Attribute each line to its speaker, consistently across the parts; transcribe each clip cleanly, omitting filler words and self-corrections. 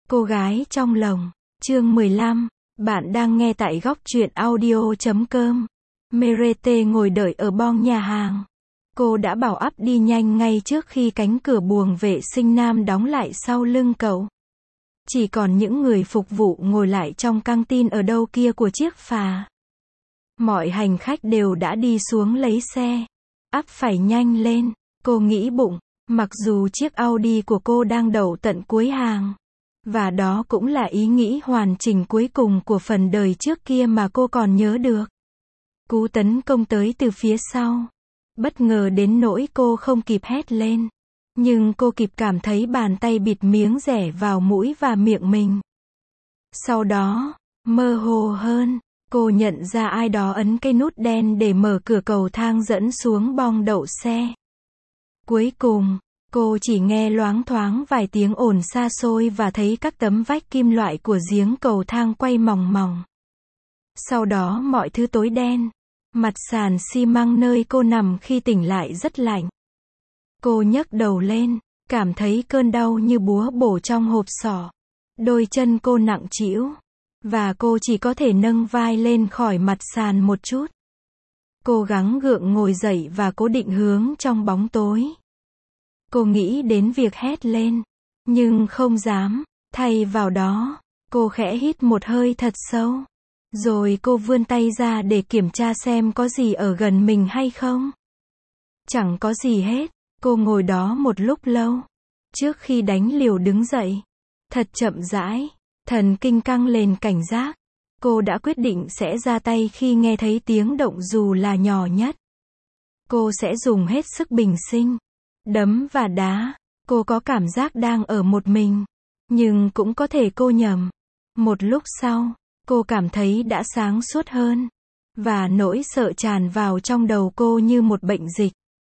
Speaker 1: Cô gái trong lồng, chương 15, bạn đang nghe tại góc truyện audio.com. Merete ngồi đợi ở bong nhà hàng. Cô đã bảo ắp đi nhanh ngay trước khi cánh cửa buồng vệ sinh nam đóng lại sau lưng cậu. Chỉ còn những người phục vụ ngồi lại trong căng tin ở đâu kia của chiếc phà. Mọi hành khách đều đã đi xuống lấy xe. Ắp phải nhanh lên, cô nghĩ bụng, mặc dù chiếc Audi của cô đang đậu tận cuối hàng. Và đó cũng là ý nghĩ hoàn chỉnh cuối cùng của phần đời trước kia mà cô còn nhớ được. Cú tấn công tới từ phía sau. Bất ngờ đến nỗi cô không kịp hét lên. Nhưng cô kịp cảm thấy bàn tay bịt miếng rẻ vào mũi và miệng mình. Sau đó, mơ hồ hơn, cô nhận ra ai đó ấn cái nút đen để mở cửa cầu thang dẫn xuống bong đậu xe. Cuối cùng, cô chỉ nghe loáng thoáng vài tiếng ồn xa xôi và thấy các tấm vách kim loại của giếng cầu thang quay mòng mòng. Sau đó mọi thứ tối đen. Mặt sàn xi măng nơi cô nằm khi tỉnh lại rất lạnh. Cô nhấc đầu lên, cảm thấy cơn đau như búa bổ trong hộp sọ. Đôi chân cô nặng trĩu, và cô chỉ có thể nâng vai lên khỏi mặt sàn một chút. Cô gắng gượng ngồi dậy và cố định hướng trong bóng tối. Cô nghĩ đến việc hét lên, nhưng không dám. Thay vào đó, cô khẽ hít một hơi thật sâu. Rồi cô vươn tay ra để kiểm tra xem có gì ở gần mình hay không. Chẳng có gì hết. Cô ngồi đó một lúc lâu. Trước khi đánh liều đứng dậy. Thật chậm rãi. Thần kinh căng lên cảnh giác. Cô đã quyết định sẽ ra tay khi nghe thấy tiếng động dù là nhỏ nhất. Cô sẽ dùng hết sức bình sinh. Đấm và đá. Cô có cảm giác đang ở một mình. Nhưng cũng có thể cô nhầm. Một lúc sau, cô cảm thấy đã sáng suốt hơn. Và nỗi sợ tràn vào trong đầu cô như một bệnh dịch.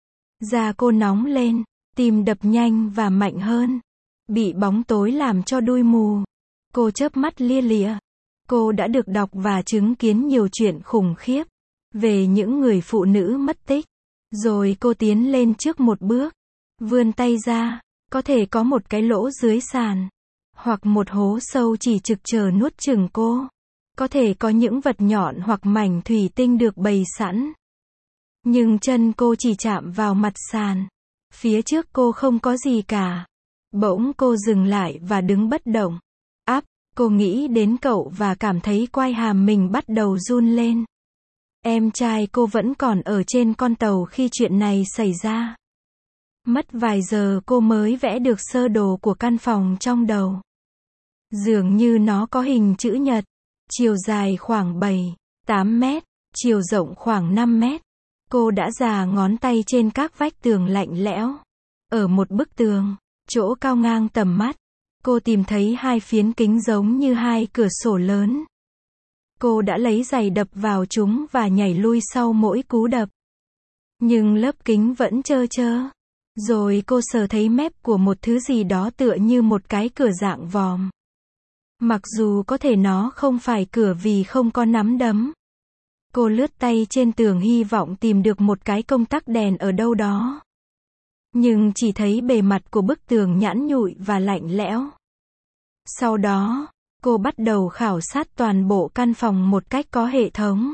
Speaker 1: Da cô nóng lên, tim đập nhanh và mạnh hơn. Bị bóng tối làm cho đuôi mù. Cô chớp mắt lia lịa. Cô đã được đọc và chứng kiến nhiều chuyện khủng khiếp. Về những người phụ nữ mất tích. Rồi cô tiến lên trước một bước. Vươn tay ra. Có thể có một cái lỗ dưới sàn. Hoặc một hố sâu chỉ trực chờ nuốt chửng cô. Có thể có những vật nhọn hoặc mảnh thủy tinh được bày sẵn. Nhưng chân cô chỉ chạm vào mặt sàn. Phía trước cô không có gì cả. Bỗng cô dừng lại và đứng bất động. Cô nghĩ đến cậu và cảm thấy quai hàm mình bắt đầu run lên. Em trai cô vẫn còn ở trên con tàu khi chuyện này xảy ra. Mất vài giờ cô mới vẽ được sơ đồ của căn phòng trong đầu. Dường như nó có hình chữ nhật. Chiều dài khoảng 7-8 mét, chiều rộng khoảng 5 mét. Cô đã già ngón tay trên các vách tường lạnh lẽo. Ở một bức tường, chỗ cao ngang tầm mắt, cô tìm thấy hai phiến kính giống như hai cửa sổ lớn. Cô đã lấy giày đập vào chúng và nhảy lui sau mỗi cú đập. Nhưng lớp kính vẫn trơ trơ. Rồi cô sờ thấy mép của một thứ gì đó tựa như một cái cửa dạng vòm. Mặc dù có thể nó không phải cửa vì không có nắm đấm. Cô lướt tay trên tường hy vọng tìm được một cái công tắc đèn ở đâu đó. Nhưng chỉ thấy bề mặt của bức tường nhẵn nhụi và lạnh lẽo. Sau đó, cô bắt đầu khảo sát toàn bộ căn phòng một cách có hệ thống.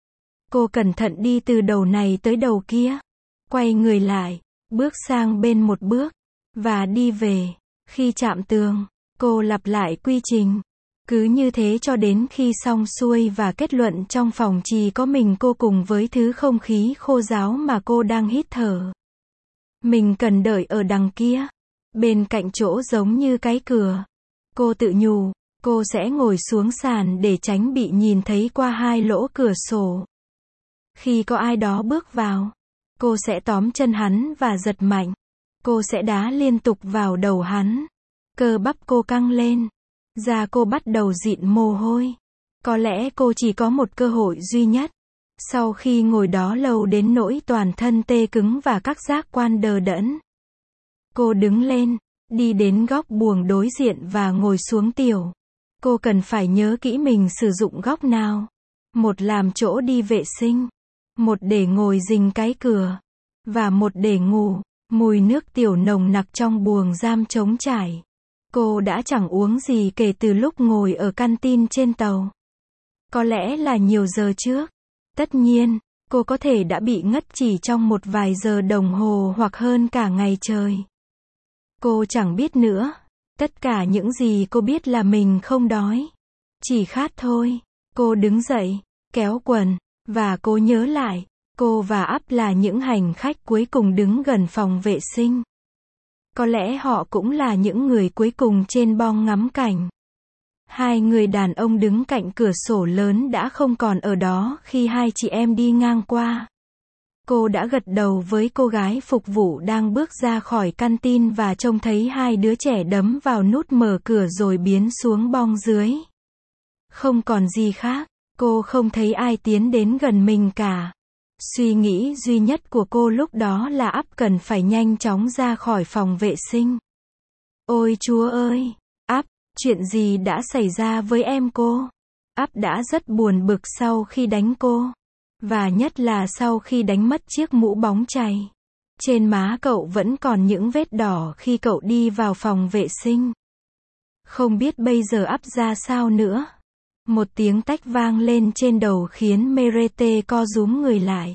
Speaker 1: Cô cẩn thận đi từ đầu này tới đầu kia. Quay người lại, bước sang bên một bước, và đi về. Khi chạm tường, cô lặp lại quy trình. Cứ như thế cho đến khi xong xuôi và kết luận trong phòng chỉ có mình cô cùng với thứ không khí khô ráo mà cô đang hít thở. Mình cần đợi ở đằng kia. Bên cạnh chỗ giống như cái cửa. Cô tự nhủ, cô sẽ ngồi xuống sàn để tránh bị nhìn thấy qua hai lỗ cửa sổ. Khi có ai đó bước vào, cô sẽ tóm chân hắn và giật mạnh. Cô sẽ đá liên tục vào đầu hắn. Cơ bắp cô căng lên. Da cô bắt đầu dịn mồ hôi. Có lẽ cô chỉ có một cơ hội duy nhất. Sau khi ngồi đó lâu đến nỗi toàn thân tê cứng và các giác quan đờ đẫn. Cô đứng lên, đi đến góc buồng đối diện và ngồi xuống tiểu. Cô cần phải nhớ kỹ mình sử dụng góc nào. Một làm chỗ đi vệ sinh. Một để ngồi rình cái cửa. Và một để ngủ. Mùi nước tiểu nồng nặc trong buồng giam trống trải. Cô đã chẳng uống gì kể từ lúc ngồi ở canteen trên tàu. Có lẽ là nhiều giờ trước. Tất nhiên, cô có thể đã bị ngất chỉ trong một vài giờ đồng hồ hoặc hơn cả ngày trời. Cô chẳng biết nữa. Tất cả những gì cô biết là mình không đói. Chỉ khát thôi. Cô đứng dậy, kéo quần, và cô nhớ lại, cô và Up là những hành khách cuối cùng đứng gần phòng vệ sinh. Có lẽ họ cũng là những người cuối cùng trên bong ngắm cảnh. Hai người đàn ông đứng cạnh cửa sổ lớn đã không còn ở đó khi hai chị em đi ngang qua. Cô đã gật đầu với cô gái phục vụ đang bước ra khỏi canteen và trông thấy hai đứa trẻ đấm vào nút mở cửa rồi biến xuống bong dưới. Không còn gì khác, cô không thấy ai tiến đến gần mình cả. Suy nghĩ duy nhất của cô lúc đó là Up cần phải nhanh chóng ra khỏi phòng vệ sinh. Ôi Chúa ơi! Up, chuyện gì đã xảy ra với em cô? Up đã rất buồn bực sau khi đánh cô. Và nhất là sau khi đánh mất chiếc mũ bóng chày. Trên má cậu vẫn còn những vết đỏ khi cậu đi vào phòng vệ sinh. Không biết bây giờ Up ra sao nữa. Một tiếng tách vang lên trên đầu khiến Merete co rúm người lại.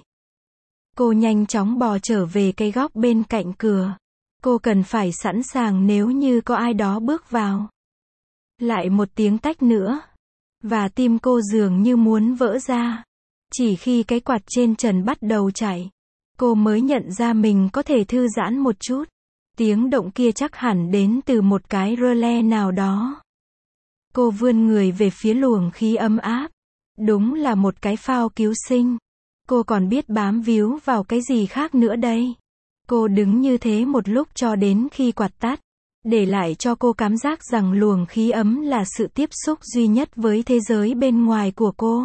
Speaker 1: Cô nhanh chóng bò trở về cái góc bên cạnh cửa. Cô cần phải sẵn sàng nếu như có ai đó bước vào. Lại một tiếng tách nữa. Và tim cô dường như muốn vỡ ra. Chỉ khi cái quạt trên trần bắt đầu chạy, cô mới nhận ra mình có thể thư giãn một chút. Tiếng động kia chắc hẳn đến từ một cái rơ le nào đó. Cô vươn người về phía luồng khí ấm áp. Đúng là một cái phao cứu sinh. Cô còn biết bám víu vào cái gì khác nữa đây. Cô đứng như thế một lúc cho đến khi quạt tắt. Để lại cho cô cảm giác rằng luồng khí ấm là sự tiếp xúc duy nhất với thế giới bên ngoài của cô.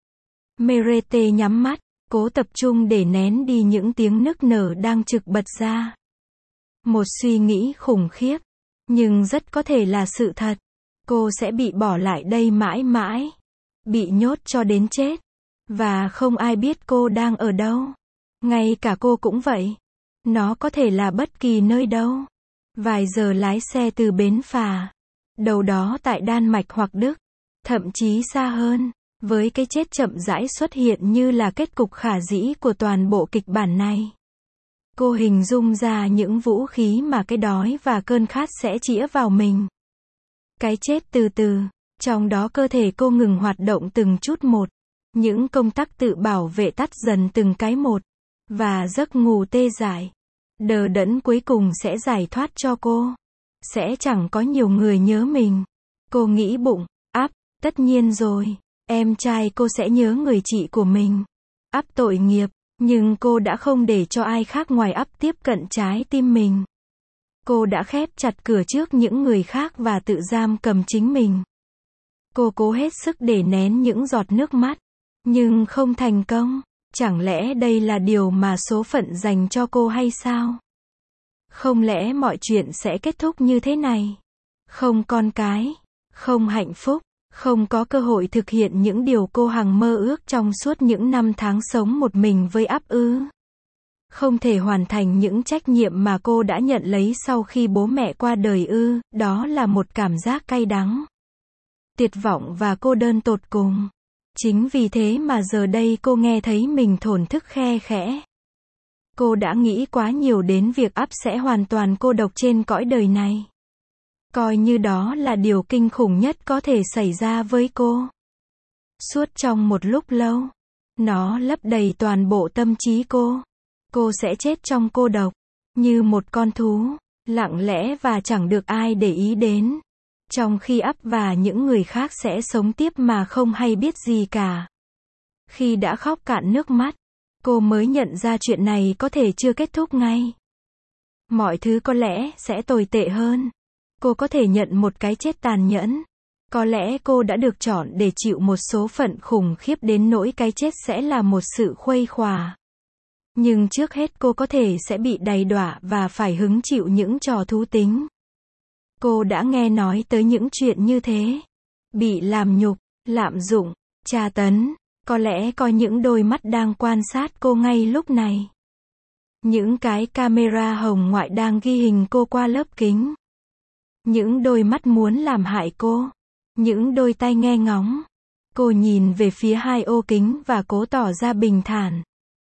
Speaker 1: Merete nhắm mắt, cố tập trung để nén đi những tiếng nức nở đang trực bật ra. Một suy nghĩ khủng khiếp, nhưng rất có thể là sự thật. Cô sẽ bị bỏ lại đây mãi mãi. Bị nhốt cho đến chết. Và không ai biết cô đang ở đâu. Ngay cả cô cũng vậy. Nó có thể là bất kỳ nơi đâu. Vài giờ lái xe từ bến phà. Đâu đó tại Đan Mạch hoặc Đức. Thậm chí xa hơn. Với cái chết chậm rãi xuất hiện như là kết cục khả dĩ của toàn bộ kịch bản này. Cô hình dung ra những vũ khí mà cái đói và cơn khát sẽ chĩa vào mình. Cái chết từ từ, trong đó cơ thể cô ngừng hoạt động từng chút một. Những công tắc tự bảo vệ tắt dần từng cái một. Và giấc ngủ tê dại, đờ đẫn cuối cùng sẽ giải thoát cho cô. Sẽ chẳng có nhiều người nhớ mình. Cô nghĩ bụng, Up, tất nhiên rồi. Em trai cô sẽ nhớ người chị của mình. Up tội nghiệp, nhưng cô đã không để cho ai khác ngoài Up tiếp cận trái tim mình. Cô đã khép chặt cửa trước những người khác và tự giam cầm chính mình. Cô cố hết sức để nén những giọt nước mắt, nhưng không thành công. Chẳng lẽ đây là điều mà số phận dành cho cô hay sao? Không lẽ mọi chuyện sẽ kết thúc như thế này? Không con cái, không hạnh phúc, không có cơ hội thực hiện những điều cô hằng mơ ước trong suốt những năm tháng sống một mình với Up ư? Không thể hoàn thành những trách nhiệm mà cô đã nhận lấy sau khi bố mẹ qua đời ư? Đó là một cảm giác cay đắng, tuyệt vọng và cô đơn tột cùng. Chính vì thế mà giờ đây cô nghe thấy mình thổn thức khe khẽ. Cô đã nghĩ quá nhiều đến việc Up sẽ hoàn toàn cô độc trên cõi đời này. Coi như đó là điều kinh khủng nhất có thể xảy ra với cô. Suốt trong một lúc lâu, nó lấp đầy toàn bộ tâm trí cô. Cô sẽ chết trong cô độc, như một con thú, lặng lẽ và chẳng được ai để ý đến. Trong khi Up và những người khác sẽ sống tiếp mà không hay biết gì cả. Khi đã khóc cạn nước mắt, cô mới nhận ra chuyện này có thể chưa kết thúc ngay. Mọi thứ có lẽ sẽ tồi tệ hơn. Cô có thể nhận một cái chết tàn nhẫn. Có lẽ cô đã được chọn để chịu một số phận khủng khiếp đến nỗi cái chết sẽ là một sự khuây khỏa. Nhưng trước hết cô có thể sẽ bị đầy đọa và phải hứng chịu những trò thú tính. Cô đã nghe nói tới những chuyện như thế. Bị làm nhục, lạm dụng, tra tấn. Có lẽ có những đôi mắt đang quan sát cô ngay lúc này. Những cái camera hồng ngoại đang ghi hình cô qua lớp kính. Những đôi mắt muốn làm hại cô. Những đôi tai nghe ngóng. Cô nhìn về phía hai ô kính và cố tỏ ra bình thản.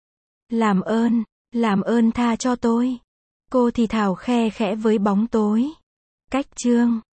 Speaker 1: Làm ơn tha cho tôi. Cô thì thào khe khẽ với bóng tối. Cách chương